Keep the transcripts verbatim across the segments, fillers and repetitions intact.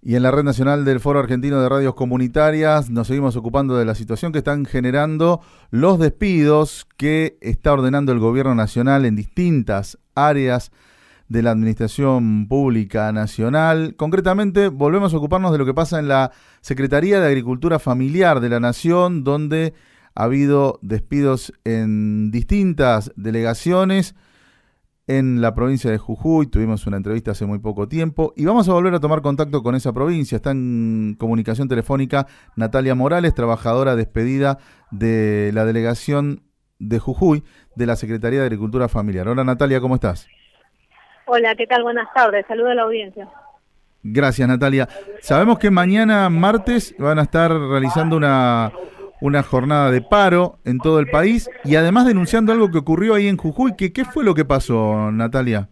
Y en la Red Nacional del Foro Argentino de Radios Comunitarias nos seguimos ocupando de la situación que están generando los despidos que está ordenando el Gobierno Nacional en distintas áreas de la Administración Pública Nacional. Concretamente, volvemos a ocuparnos de lo que pasa en la Secretaría de Agricultura Familiar de la Nación, donde ha habido despidos en distintas delegaciones en la provincia de Jujuy. Tuvimos una entrevista hace muy poco tiempo y vamos a volver a tomar contacto con esa provincia. Está en comunicación telefónica Natalia Morales, trabajadora despedida de la delegación de Jujuy de la Secretaría de Agricultura Familiar. Hola Natalia, ¿cómo estás? Hola, ¿qué tal? Buenas tardes. Saludo a la audiencia. Gracias Natalia. Sabemos que mañana martes van a estar realizando una... una jornada de paro en todo el país y además denunciando algo que ocurrió ahí en Jujuy. ¿Qué, qué fue lo que pasó, Natalia?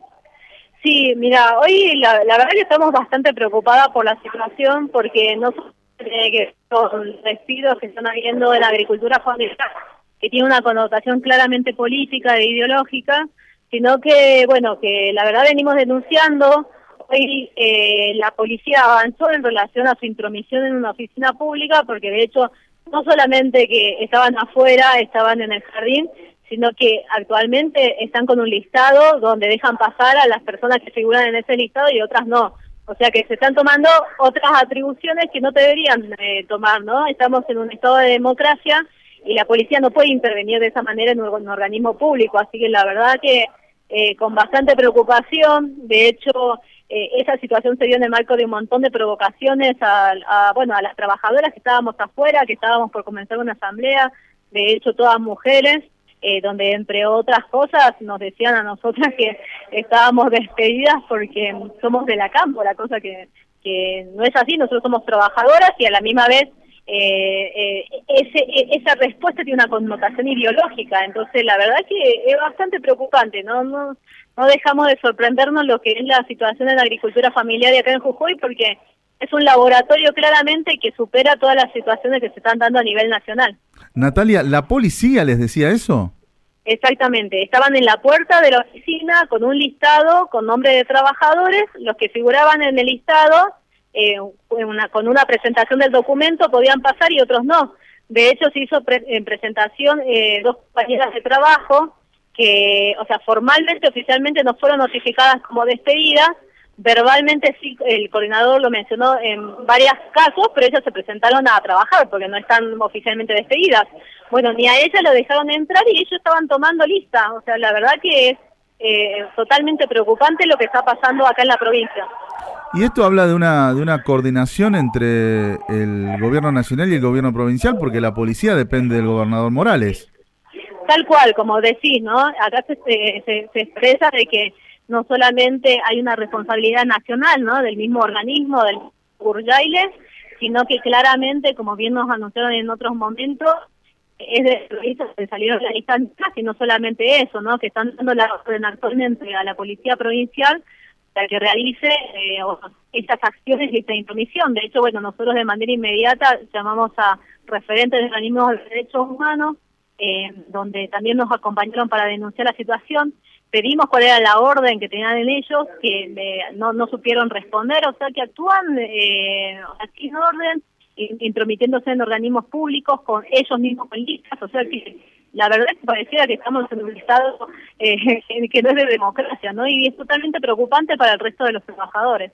Sí, mira, hoy la, la verdad que estamos bastante preocupadas por la situación porque no solo tiene que los despidos que están habiendo en la agricultura familiar, que tiene una connotación claramente política e ideológica, sino que, bueno, que la verdad venimos denunciando. Hoy eh, la policía avanzó en relación a su intromisión en una oficina pública porque de hecho no solamente que estaban afuera, estaban en el jardín, sino que actualmente están con un listado donde dejan pasar a las personas que figuran en ese listado y otras no. O sea que se están tomando otras atribuciones que no deberían eh, tomar, ¿no? Estamos en un estado de democracia y la policía no puede intervenir de esa manera en un, un organismo público. Así que la verdad que eh, con bastante preocupación, de hecho... Eh, esa situación se dio en el marco de un montón de provocaciones a, a, bueno, a las trabajadoras que estábamos afuera, que estábamos por comenzar una asamblea, de hecho todas mujeres, eh, donde entre otras cosas nos decían a nosotras que estábamos despedidas porque somos de la campo, la cosa que, que no es así. Nosotros somos trabajadoras y a la misma vez eh, eh, ese, esa respuesta tiene una connotación ideológica. Entonces la verdad que es bastante preocupante, ¿no? no No dejamos de sorprendernos lo que es la situación en la agricultura familiar de acá en Jujuy, porque es un laboratorio claramente que supera todas las situaciones que se están dando a nivel nacional. Natalia, ¿la policía les decía eso? Exactamente, estaban en la puerta de la oficina con un listado con nombre de trabajadores, los que figuraban en el listado, eh, una, con una presentación del documento podían pasar y otros no. De hecho se hizo pre en presentación eh, dos compañeras de trabajo, que, o sea, formalmente, oficialmente no fueron notificadas como despedidas, verbalmente sí, el coordinador lo mencionó en varios casos, pero ellas se presentaron a trabajar porque no están oficialmente despedidas. Bueno, ni a ellas lo dejaron entrar y ellos estaban tomando lista, o sea, la verdad que es eh, totalmente preocupante lo que está pasando acá en la provincia. Y esto habla de una de una coordinación entre el gobierno nacional y el gobierno provincial, porque la policía depende del gobernador Morales. Tal cual, como decís, ¿no? Acá se, se, se expresa de que no solamente hay una responsabilidad nacional, ¿no? Del mismo organismo, del Urjailes, sino que claramente, como bien nos anunciaron en otros momentos, es de terroristas que salieron de la lista, y no solamente eso, ¿no? Que están dando la orden actualmente a la policía provincial para que realice eh, estas acciones y esta intromisión. De hecho, bueno, nosotros de manera inmediata llamamos a referentes de organismos de derechos humanos, Eh, donde también nos acompañaron para denunciar la situación. Pedimos cuál era la orden que tenían en ellos, que eh, no, no supieron responder, o sea que actúan eh, sin orden, intromitiéndose en organismos públicos, con ellos mismos con listas, o sea que la verdad es que pareciera que estamos en un estado eh, que no es de democracia, ¿no? Y es totalmente preocupante para el resto de los trabajadores.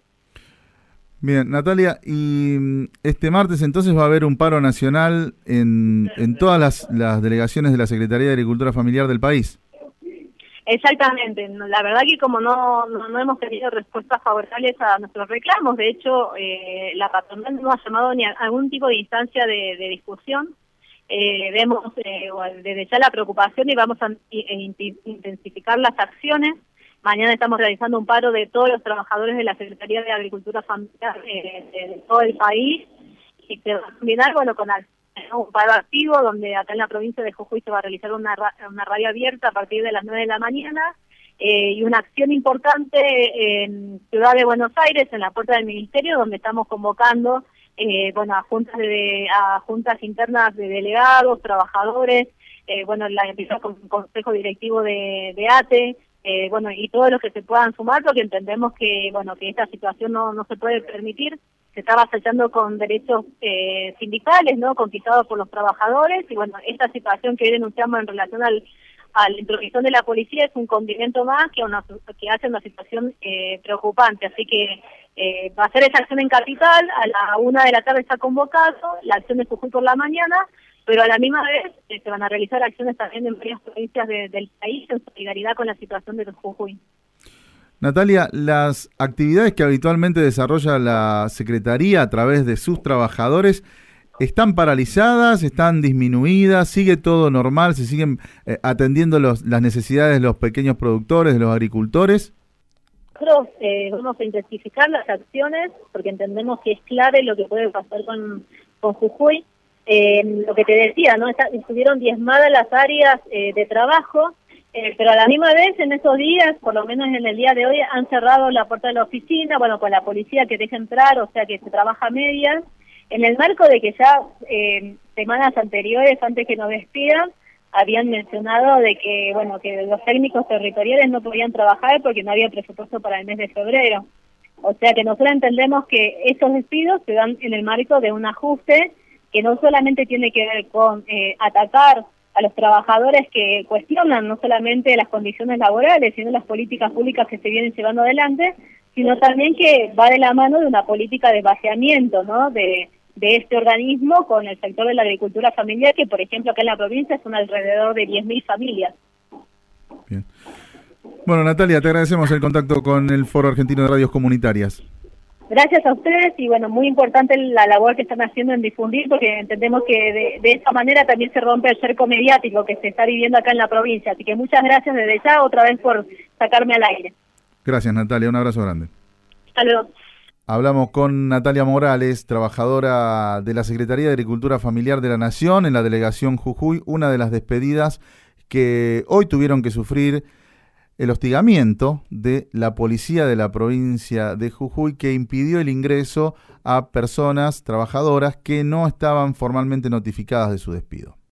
Bien, Natalia, y este martes entonces va a haber un paro nacional en, en todas las, las delegaciones de la Secretaría de Agricultura Familiar del país. Exactamente, la verdad que como no, no, no hemos tenido respuestas favorables a nuestros reclamos, de hecho eh, la patronal no ha llamado ni a algún tipo de instancia de, de discusión, eh, vemos eh, desde ya la preocupación y vamos a intensificar las acciones. Mañana estamos realizando un paro de todos los trabajadores de la Secretaría de Agricultura Familiar eh, de, de todo el país y se va a combinar, bueno, con un paro activo donde acá en la provincia de Jujuy se va a realizar una, una radio abierta a partir de las nueve de la mañana eh, y una acción importante en Ciudad de Buenos Aires, en la puerta del Ministerio, donde estamos convocando eh, bueno, a juntas de a juntas internas de delegados, trabajadores, eh, bueno, la empresa con consejo directivo de, de A T E, eh, bueno, y todos los que se puedan sumar, porque entendemos que, bueno, que esta situación no, no se puede permitir. Se está avasallando con derechos eh, sindicales, ¿no?, conquistados por los trabajadores, y bueno, esta situación que hoy denunciamos en relación al a la intromisión de la policía es un condimento más que una que hace una situación eh, preocupante. Así que eh, va a ser esa acción en Capital, a la una de la tarde está convocado, la acción de Jujuy por la mañana, pero a la misma vez eh, se van a realizar acciones también en varias provincias de, del país en solidaridad con la situación de Jujuy. Natalia, las actividades que habitualmente desarrolla la Secretaría a través de sus trabajadores, ¿están paralizadas, están disminuidas, sigue todo normal, se siguen eh, atendiendo los, las necesidades de los pequeños productores, de los agricultores? Nosotros eh, vamos a intensificar las acciones porque entendemos que es clave lo que puede pasar con, con Jujuy. Eh, lo que te decía, ¿no? Está, estuvieron diezmadas las áreas eh, de trabajo, eh, pero a la misma vez en esos días, por lo menos en el día de hoy, han cerrado la puerta de la oficina, bueno, con la policía que deja entrar, o sea que se trabaja a medias. En el marco de que ya eh, semanas anteriores, antes que nos despidan, habían mencionado de que, bueno, que los técnicos territoriales no podían trabajar porque no había presupuesto para el mes de febrero. O sea que nosotros entendemos que estos despidos se dan en el marco de un ajuste que no solamente tiene que ver con eh, atacar a los trabajadores que cuestionan no solamente las condiciones laborales, sino las políticas públicas que se vienen llevando adelante, sino también que va de la mano de una política de vaciamiento, ¿no?, de, de este organismo con el sector de la agricultura familiar, que por ejemplo acá en la provincia son alrededor de diez mil familias. Bien. Bueno, Natalia, te agradecemos el contacto con el Foro Argentino de Radios Comunitarias. Gracias a ustedes y bueno, muy importante la labor que están haciendo en difundir, porque entendemos que de, de esta manera también se rompe el cerco mediático que se está viviendo acá en la provincia. Así que muchas gracias desde ya otra vez por sacarme al aire. Gracias, Natalia, un abrazo grande. Hasta luego. Hablamos con Natalia Morales, trabajadora de la Secretaría de Agricultura Familiar de la Nación en la delegación Jujuy, una de las despedidas que hoy tuvieron que sufrir el hostigamiento de la policía de la provincia de Jujuy, que impidió el ingreso a personas trabajadoras que no estaban formalmente notificadas de su despido.